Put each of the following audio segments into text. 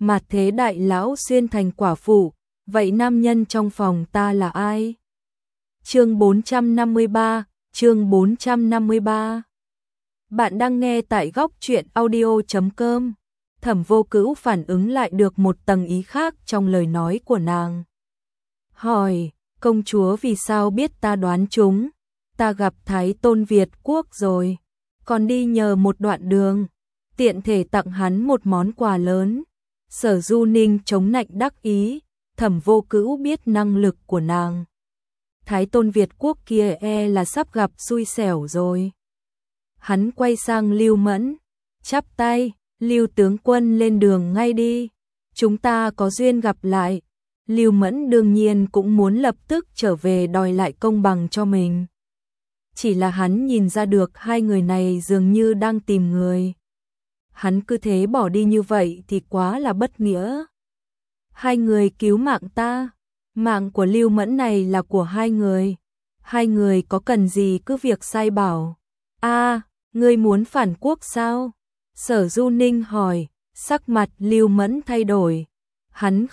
mà thế đại lão xuyên thành quả phụ, vậy nam nhân trong phòng ta là ai? Chương 453. Bạn đang nghe tại góc truyện audio.com. Thẩm Vô Cữu phản ứng lại được một tầng ý khác trong lời nói của nàng. Hỏi, công chúa vì sao biết ta đoán chúng? Ta gặp Thái Tôn Việt Quốc rồi, còn đi nhờ một đoạn đường, tiện thể tặng hắn một món quà lớn. Sở Du Ninh chống nạnh đắc ý, Thẩm Vô Cữu biết năng lực của nàng. Thái Tôn Việt Quốc kia là sắp gặp xui xẻo rồi. Hắn quay sang Lưu Mẫn, chắp tay, Lưu tướng quân lên đường ngay đi, chúng ta có duyên gặp lại. Lưu Mẫn đương nhiên cũng muốn lập tức trở về đòi lại công bằng cho mình. Chỉ là hắn nhìn ra được hai người này dường như đang tìm người. Hắn cứ thế bỏ đi như vậy thì quá là bất nghĩa. Hai người cứu mạng ta, mạng của Lưu Mẫn này là của hai người. Hai người có cần gì cứ việc sai bảo. Ngươi muốn phản quốc sao? Sở Du Ninh hỏi, sắc mặt Lưu Mẫn thay đổi. Hắn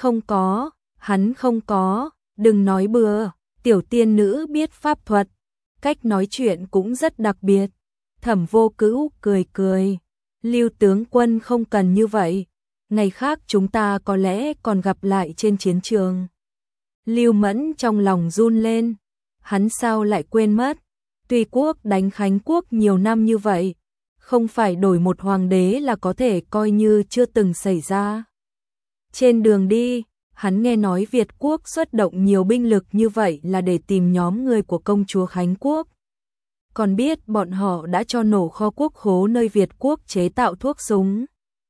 không có, đừng nói bừa, tiểu tiên nữ biết pháp thuật, cách nói chuyện cũng rất đặc biệt. Thẩm Vô Cữu cười, Lưu tướng quân không cần như vậy, ngày khác chúng ta có lẽ còn gặp lại trên chiến trường. Lưu Mẫn trong lòng run lên, hắn sao lại quên mất, Tùy quốc đánh Khánh quốc nhiều năm như vậy, không phải đổi một hoàng đế là có thể coi như chưa từng xảy ra. Trên đường đi, hắn nghe nói Việt quốc xuất động nhiều binh lực như vậy là để tìm nhóm người của công chúa Khánh quốc. Còn biết bọn họ đã cho nổ kho quốc khố nơi Việt quốc chế tạo thuốc súng.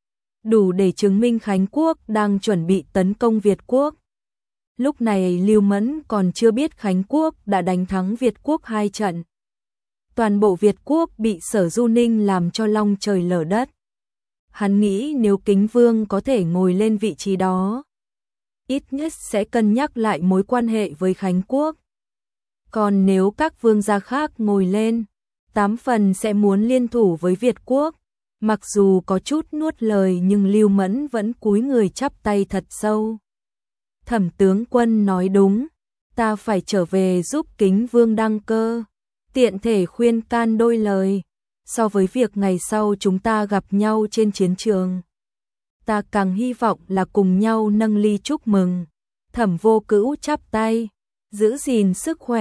Đủ để chứng minh Khánh quốc đang chuẩn bị tấn công Việt quốc. Lúc này Lưu Mẫn còn chưa biết Khánh quốc đã đánh thắng Việt quốc 2 trận. Toàn bộ Việt quốc bị Sở Du Ninh làm cho long trời lở đất. Hắn nghĩ nếu Kính Vương có thể ngồi lên vị trí đó, ít nhất sẽ cân nhắc lại mối quan hệ với Khánh quốc. Còn nếu các vương gia khác ngồi lên, 8 phần sẽ muốn liên thủ với Việt quốc. Mặc dù có chút nuốt lời nhưng Lưu Mẫn vẫn cúi người chắp tay thật sâu. Thẩm tướng quân nói đúng, ta phải trở về giúp Kính Vương đăng cơ, tiện thể khuyên can đôi lời. So với việc ngày sau chúng ta gặp nhau trên chiến trường, ta càng hy vọng là cùng nhau nâng ly chúc mừng. Thẩm Vô Cữu chắp tay, giữ gìn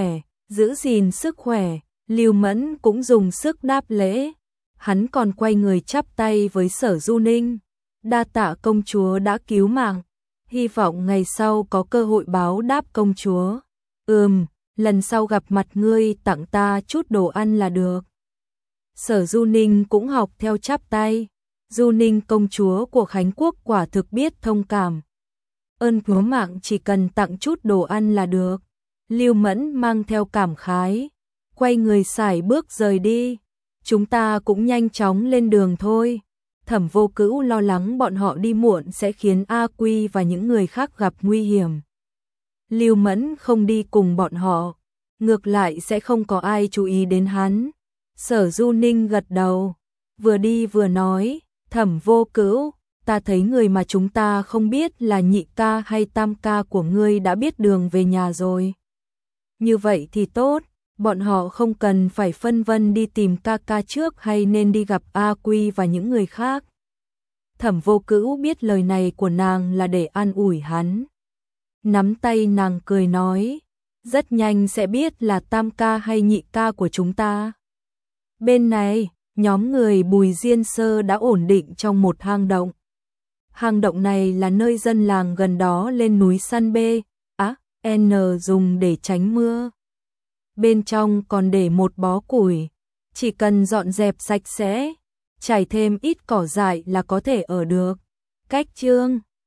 sức khỏe, Lưu Mẫn cũng dùng sức đáp lễ. Hắn còn quay người chắp tay với Sở Du Ninh, đa tạ công chúa đã cứu mạng, hy vọng ngày sau có cơ hội báo đáp công chúa. Lần sau gặp mặt ngươi tặng ta chút đồ ăn là được. Sở Du Ninh cũng học theo chắp tay. Du Ninh công chúa của Khánh quốc quả thực biết thông cảm. Ơn cứu mạng chỉ cần tặng chút đồ ăn là được. Lưu Mẫn mang theo cảm khái, quay người sải bước rời đi. Chúng ta cũng nhanh chóng lên đường thôi. Thẩm Vô Cữu lo lắng bọn họ đi muộn sẽ khiến A Quy và những người khác gặp nguy hiểm. Lưu Mẫn không đi cùng bọn họ, ngược lại sẽ không có ai chú ý đến hắn. Sở Du Ninh gật đầu, vừa đi vừa nói, Thẩm Vô Cữu, ta thấy người mà chúng ta không biết là nhị ca hay tam ca của ngươi đã biết đường về nhà rồi. Như vậy thì tốt, bọn họ không cần phải phân vân đi tìm ca ca trước hay nên đi gặp A Quy và những người khác. Thẩm Vô Cữu biết lời này của nàng là để an ủi hắn. Nắm tay nàng cười nói, rất nhanh sẽ biết là tam ca hay nhị ca của chúng ta. Bên này, nhóm người Bùi Diên Sơ đã ổn định trong một hang động. Hang động này là nơi dân làng gần đó lên núi săn N dùng để tránh mưa. Bên trong còn để một bó củi, chỉ cần dọn dẹp sạch sẽ, trải thêm ít cỏ dại là có thể ở được. Cách chương